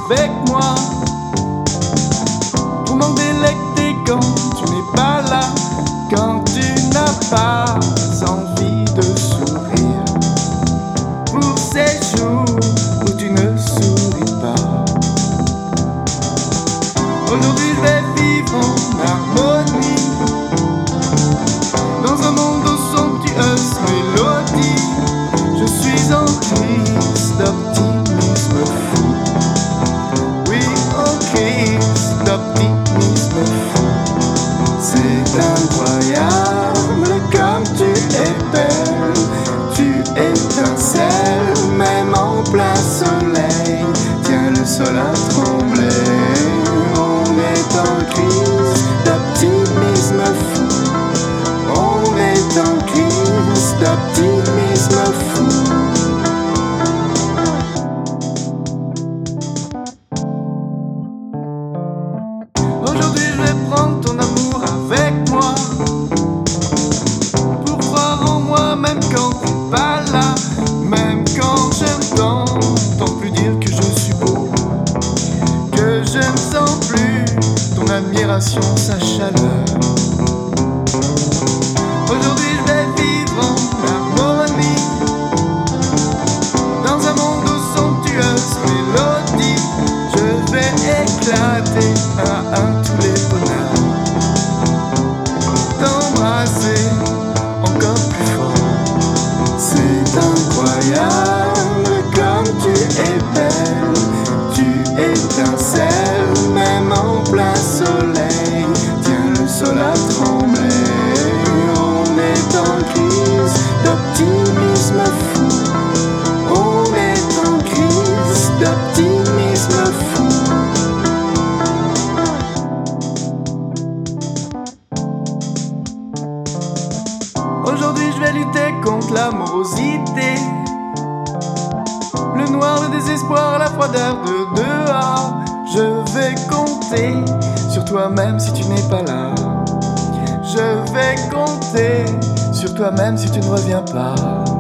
avec moi. Pour m'endelecter quand tu n'es pas là, quand tu n'as pas envie de sourire. Pour ces jours où tu ne souris pas. Aujourd'hui je vais vivre en harmonie dans un monde aux somptueuses mélodies. Je suis en crise d'optimisme fou. Oui, en crise d'optimisme fou. C'est incroyable comme tu es belle. Tu étincelles même en plein soleil. Tiens, le sol a tremblé. On est en crise d'optimisme fou. On est en crise d'optimisme fou. Aujourd'hui je vais prendre ton amour avec moi, pour croire en moi même quand t'es pas là, même quand je n'entends plus dire que je suis beau, que je ne sens plus ton admiration, sa chaleur. Aujourd'hui je vais vivre en harmonie dans un monde aux somptueuses mélodies. Je vais éclater un à un tous les bonheurs, t'embrasser encore plus fort. C'est incroyable comme tu es belle. Tu étincelles même en plein soleil. Tiens, le sol a tremblé. On est en crise d'optimisme fou. On est en crise d'optimisme fou. Aujourd'hui je vais lutter contre la morosité, le noir, le désespoir, la froideur de dehors. Je vais compter sur toi même si tu n'es pas là. Je vais compter sur toi même si tu ne reviens pas.